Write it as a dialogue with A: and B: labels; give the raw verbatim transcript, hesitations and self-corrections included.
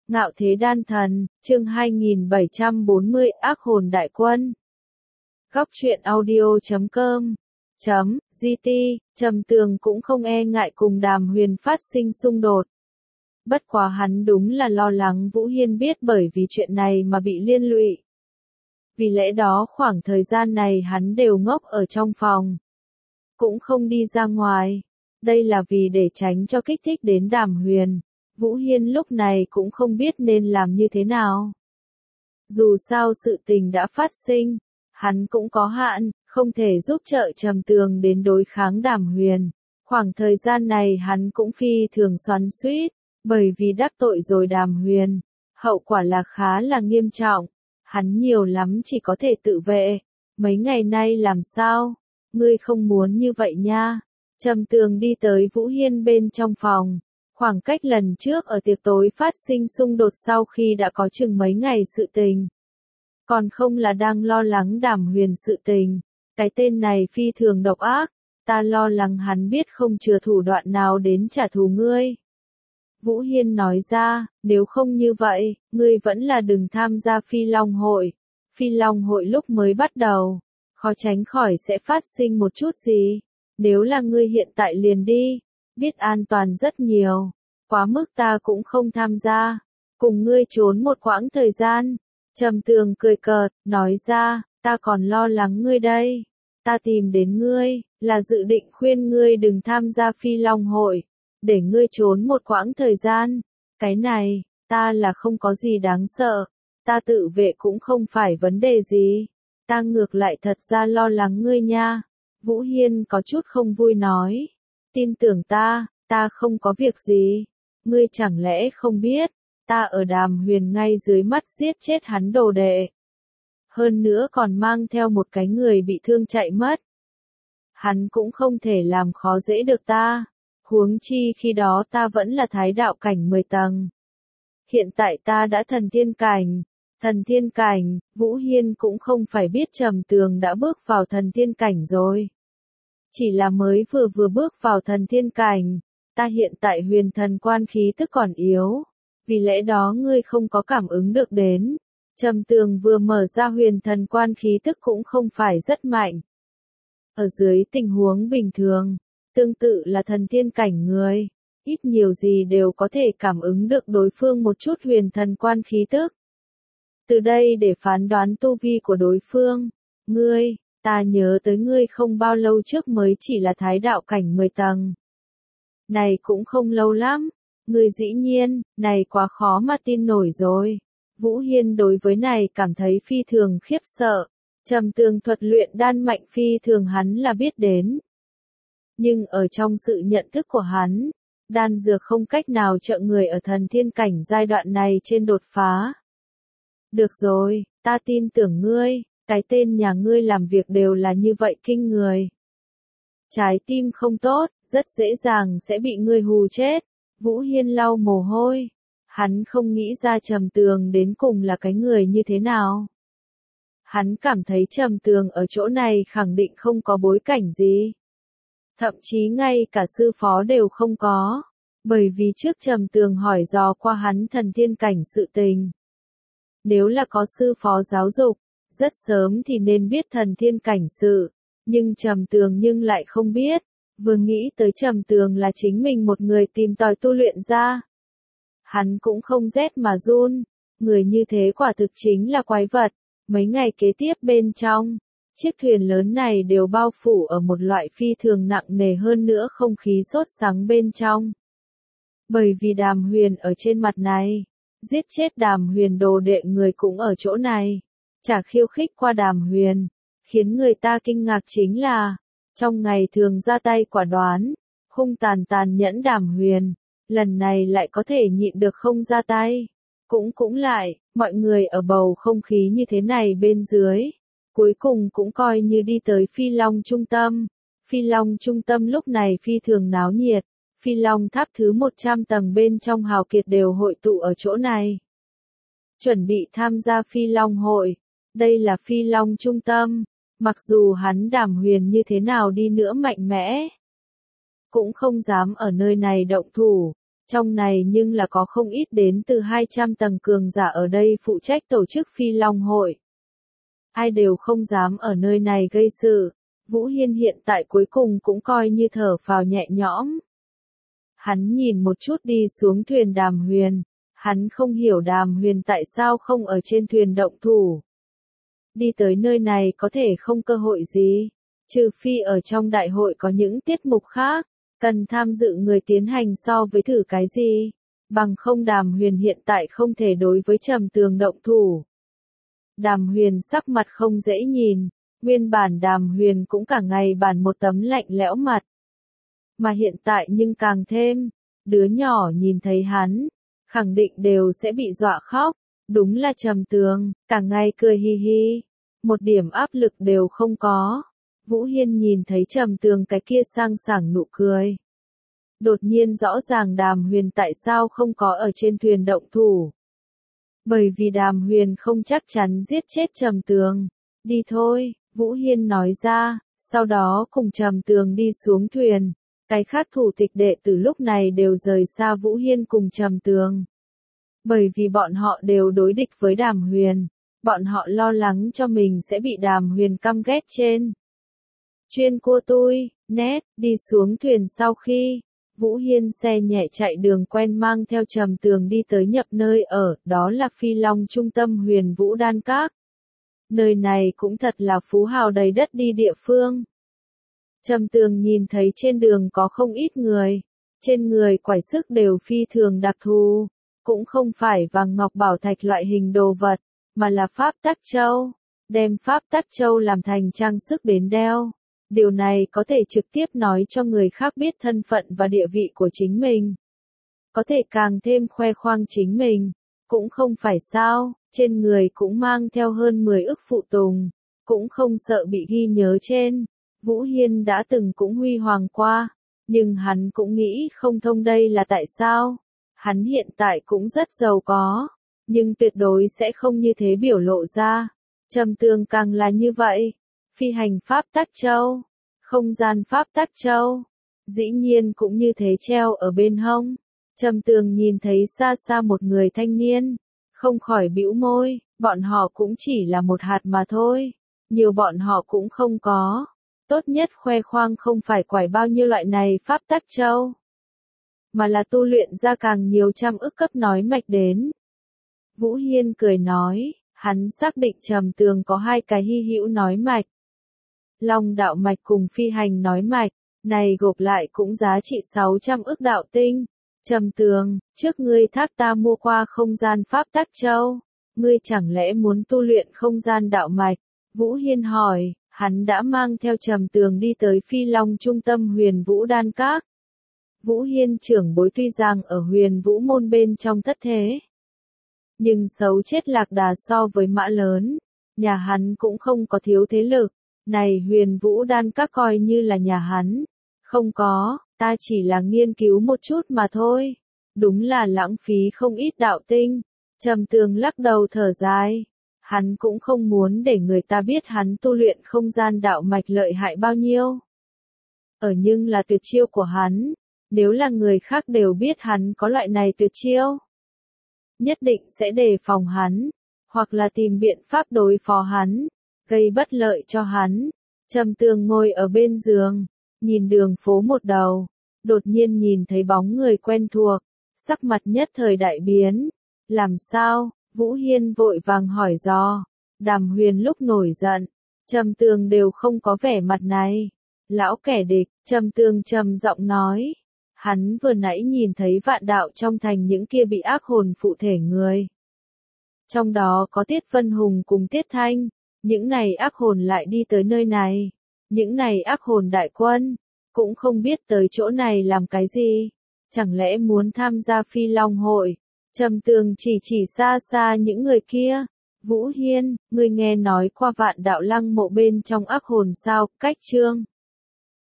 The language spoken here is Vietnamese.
A: Ngạo thế đan thần, chương hai nghìn bảy trăm bốn mươi, ác hồn đại quân. Góc truyện audio chấm com chấm gt, Trầm Tường cũng không e ngại cùng Đàm Huyền phát sinh xung đột. Bất quá hắn đúng là lo lắng Vũ Hiên biết bởi vì chuyện này mà bị liên lụy. Vì lẽ đó khoảng thời gian này hắn đều ngốc ở trong phòng, cũng không đi ra ngoài. Đây là vì để tránh cho kích thích đến Đàm Huyền. Vũ Hiên lúc này cũng không biết nên làm như thế nào. Dù sao sự tình đã phát sinh, hắn cũng có hạn, không thể giúp trợ Trầm Tường đến đối kháng Đàm Huyền. Khoảng thời gian này hắn cũng phi thường xoắn xuýt, bởi vì đắc tội rồi Đàm Huyền, hậu quả là khá là nghiêm trọng. Hắn nhiều lắm chỉ có thể tự vệ. Mấy ngày nay làm sao? Ngươi không muốn như vậy nha. Trầm Tường đi tới Vũ Hiên bên trong phòng. Khoảng cách lần trước ở tiệc tối phát sinh xung đột sau khi đã có chừng mấy ngày sự tình. Còn không là đang lo lắng Đàm Huyền sự tình. Cái tên này phi thường độc ác, ta lo lắng hắn biết không chừa thủ đoạn nào đến trả thù ngươi. Vũ Hiên nói ra, nếu không như vậy, ngươi vẫn là đừng tham gia Phi Long hội. Phi Long hội lúc mới bắt đầu, khó tránh khỏi sẽ phát sinh một chút gì. Nếu là ngươi hiện tại liền đi, biết an toàn rất nhiều, quá mức ta cũng không tham gia, cùng ngươi trốn một quãng thời gian. Trầm Tường cười cợt, nói ra, ta còn lo lắng ngươi đây, ta tìm đến ngươi, là dự định khuyên ngươi đừng tham gia Phi Long hội, để ngươi trốn một quãng thời gian. Cái này, ta là không có gì đáng sợ, ta tự vệ cũng không phải vấn đề gì, ta ngược lại thật ra lo lắng ngươi nha. Vũ Hiên có chút không vui nói, tin tưởng ta, ta không có việc gì, ngươi chẳng lẽ không biết, ta ở Đàm Huyền ngay dưới mắt giết chết hắn đồ đệ. Hơn nữa còn mang theo một cái người bị thương chạy mất. Hắn cũng không thể làm khó dễ được ta, huống chi khi đó ta vẫn là thái đạo cảnh mười tầng. Hiện tại ta đã thần thiên cảnh. Thần thiên cảnh, Vũ Hiên cũng không phải biết Trầm Tường đã bước vào thần thiên cảnh rồi. Chỉ là mới vừa vừa bước vào thần thiên cảnh, ta hiện tại huyền thần quan khí tức còn yếu, vì lẽ đó ngươi không có cảm ứng được đến. Trầm Tường vừa mở ra huyền thần quan khí tức cũng không phải rất mạnh. Ở dưới tình huống bình thường, tương tự là thần thiên cảnh người, ít nhiều gì đều có thể cảm ứng được đối phương một chút huyền thần quan khí tức. Từ đây để phán đoán tu vi của đối phương, ngươi, ta nhớ tới ngươi không bao lâu trước mới chỉ là thái đạo cảnh mười tầng. Này cũng không lâu lắm, ngươi dĩ nhiên, này quá khó mà tin nổi rồi. Vũ Hiên đối với này cảm thấy phi thường khiếp sợ. Trầm Tường thuật luyện đan mạnh phi thường hắn là biết đến. Nhưng ở trong sự nhận thức của hắn, đan dược không cách nào trợ người ở thần thiên cảnh giai đoạn này trên đột phá. Được rồi, ta tin tưởng ngươi, cái tên nhà ngươi làm việc đều là như vậy kinh người. Trái tim không tốt, rất dễ dàng sẽ bị ngươi hù chết. Vũ Hiên lau mồ hôi. Hắn không nghĩ ra Trầm Tường đến cùng là cái người như thế nào. Hắn cảm thấy Trầm Tường ở chỗ này khẳng định không có bối cảnh gì. Thậm chí ngay cả sư phó đều không có. Bởi vì trước Trầm Tường hỏi dò qua hắn thần thiên cảnh sự tình. Nếu là có sư phó giáo dục, rất sớm thì nên biết thần thiên cảnh sự. Nhưng Trầm Tường nhưng lại không biết. Vừa nghĩ tới Trầm Tường là chính mình một người tìm tòi tu luyện ra. Hắn cũng không rét mà run. Người như thế quả thực chính là quái vật. Mấy ngày kế tiếp bên trong, chiếc thuyền lớn này đều bao phủ ở một loại phi thường nặng nề hơn nữa không khí sốt sắng bên trong. Bởi vì Đàm Huyền ở trên mặt này, giết chết Đàm Huyền đồ đệ người cũng ở chỗ này, chả khiêu khích qua Đàm Huyền, khiến người ta kinh ngạc chính là, trong ngày thường ra tay quả đoán, hung tàn tàn nhẫn Đàm Huyền, lần này lại có thể nhịn được không ra tay. Cũng cũng lại, mọi người ở bầu không khí như thế này bên dưới, cuối cùng cũng coi như đi tới Phi Long trung tâm. Phi Long trung tâm lúc này phi thường náo nhiệt, Phi Long tháp thứ một trăm tầng bên trong hào kiệt đều hội tụ ở chỗ này. Chuẩn bị tham gia Phi Long hội, đây là Phi Long trung tâm, mặc dù hắn Đàm Huyền như thế nào đi nữa mạnh mẽ, cũng không dám ở nơi này động thủ. Trong này nhưng là có không ít đến từ hai trăm tầng cường giả ở đây phụ trách tổ chức Phi Long hội. Ai đều không dám ở nơi này gây sự. Vũ Hiên hiện tại cuối cùng cũng coi như thở phào nhẹ nhõm. Hắn nhìn một chút đi xuống thuyền Đàm Huyền. Hắn không hiểu Đàm Huyền tại sao không ở trên thuyền động thủ. Đi tới nơi này có thể không cơ hội gì. Trừ phi ở trong đại hội có những tiết mục khác. Cần tham dự người tiến hành so với thử cái gì. Bằng không Đàm Huyền hiện tại không thể đối với Trầm Tường động thủ. Đàm Huyền sắc mặt không dễ nhìn. Nguyên bản Đàm Huyền cũng cả ngày bản một tấm lạnh lẽo mặt. Mà hiện tại nhưng càng thêm. Đứa nhỏ nhìn thấy hắn. Khẳng định đều sẽ bị dọa khóc. Đúng là Trầm Tường, cả ngày cười hi hi. Một điểm áp lực đều không có. Vũ Hiên nhìn thấy Trầm Tường cái kia sang sảng nụ cười. Đột nhiên rõ ràng Đàm Huyền tại sao không có ở trên thuyền động thủ. Bởi vì Đàm Huyền không chắc chắn giết chết Trầm Tường. Đi thôi, Vũ Hiên nói ra, sau đó cùng Trầm Tường đi xuống thuyền. Cái khác thủ tịch đệ tử lúc này đều rời xa Vũ Hiên cùng Trầm Tường. Bởi vì bọn họ đều đối địch với Đàm Huyền. Bọn họ lo lắng cho mình sẽ bị Đàm Huyền căm ghét trên. Chuyên cua tui, nét, đi xuống thuyền sau khi, Vũ Hiên xe nhẹ chạy đường quen mang theo Trầm Tường đi tới nhập nơi ở, đó là Phi Long trung tâm Huyền Vũ Đan Các. Nơi này cũng thật là phú hào đầy đất đi địa phương. Trầm Tường nhìn thấy trên đường có không ít người, trên người quải sức đều phi thường đặc thù, cũng không phải vàng ngọc bảo thạch loại hình đồ vật, mà là pháp tắc châu, đem pháp tắc châu làm thành trang sức đến đeo. Điều này có thể trực tiếp nói cho người khác biết thân phận và địa vị của chính mình. Có thể càng thêm khoe khoang chính mình, cũng không phải sao, trên người cũng mang theo hơn mười ức phụ tùng, cũng không sợ bị ghi nhớ trên. Vũ Hiên đã từng cũng huy hoàng qua, nhưng hắn cũng nghĩ không thông đây là tại sao. Hắn hiện tại cũng rất giàu có, nhưng tuyệt đối sẽ không như thế biểu lộ ra. Trầm Tường càng là như vậy. Phi hành pháp tắc châu, không gian pháp tắc châu, dĩ nhiên cũng như thế treo ở bên hông. Trầm Tường nhìn thấy xa xa một người thanh niên, không khỏi bĩu môi, bọn họ cũng chỉ là một hạt mà thôi, nhiều bọn họ cũng không có. Tốt nhất khoe khoang không phải quải bao nhiêu loại này pháp tắc châu, mà là tu luyện ra càng nhiều trăm ức cấp nói mạch đến. Vũ Hiên cười nói, hắn xác định Trầm Tường có hai cái hy hữu nói mạch. Long đạo mạch cùng phi hành nói mạch, này gộp lại cũng giá trị sáu trăm ức đạo tinh. Trầm Tường, trước ngươi thác ta mua qua không gian pháp tắc châu, ngươi chẳng lẽ muốn tu luyện không gian đạo mạch? Vũ Hiên hỏi, hắn đã mang theo Trầm Tường đi tới Phi Long trung tâm Huyền Vũ Đan Các. Vũ Hiên trưởng bối tuy rằng ở Huyền Vũ môn bên trong thất thế, nhưng xấu chết lạc đà so với mã lớn, nhà hắn cũng không có thiếu thế lực. Này Huyền Vũ Đan Các coi như là nhà hắn. Không có, ta chỉ là nghiên cứu một chút mà thôi. Đúng là lãng phí không ít đạo tinh. Trầm Tường lắc đầu thở dài. Hắn cũng không muốn để người ta biết hắn tu luyện không gian đạo mạch lợi hại bao nhiêu. Ở nhưng là tuyệt chiêu của hắn. Nếu là người khác đều biết hắn có loại này tuyệt chiêu, nhất định sẽ đề phòng hắn, hoặc là tìm biện pháp đối phó hắn, gây bất lợi cho hắn. Trầm Tường ngồi ở bên giường, nhìn đường phố một đầu, đột nhiên nhìn thấy bóng người quen thuộc, sắc mặt nhất thời đại biến. Làm sao? Vũ Hiên vội vàng hỏi dò. Đàm Huyền lúc nổi giận, Trầm Tường đều không có vẻ mặt này. Lão kẻ địch, Trầm Tường trầm giọng nói. Hắn vừa nãy nhìn thấy vạn đạo trong thành những kia bị ác hồn phụ thể người. Trong đó có Tiết Vân Hùng cùng Tiết Thanh, những này ác hồn lại đi tới nơi này. Những này ác hồn đại quân, cũng không biết tới chỗ này làm cái gì. Chẳng lẽ muốn tham gia Phi Long hội? Trầm Tường chỉ chỉ xa xa những người kia. Vũ Hiên, ngươi nghe nói qua vạn đạo lăng mộ bên trong ác hồn sao? Cách chương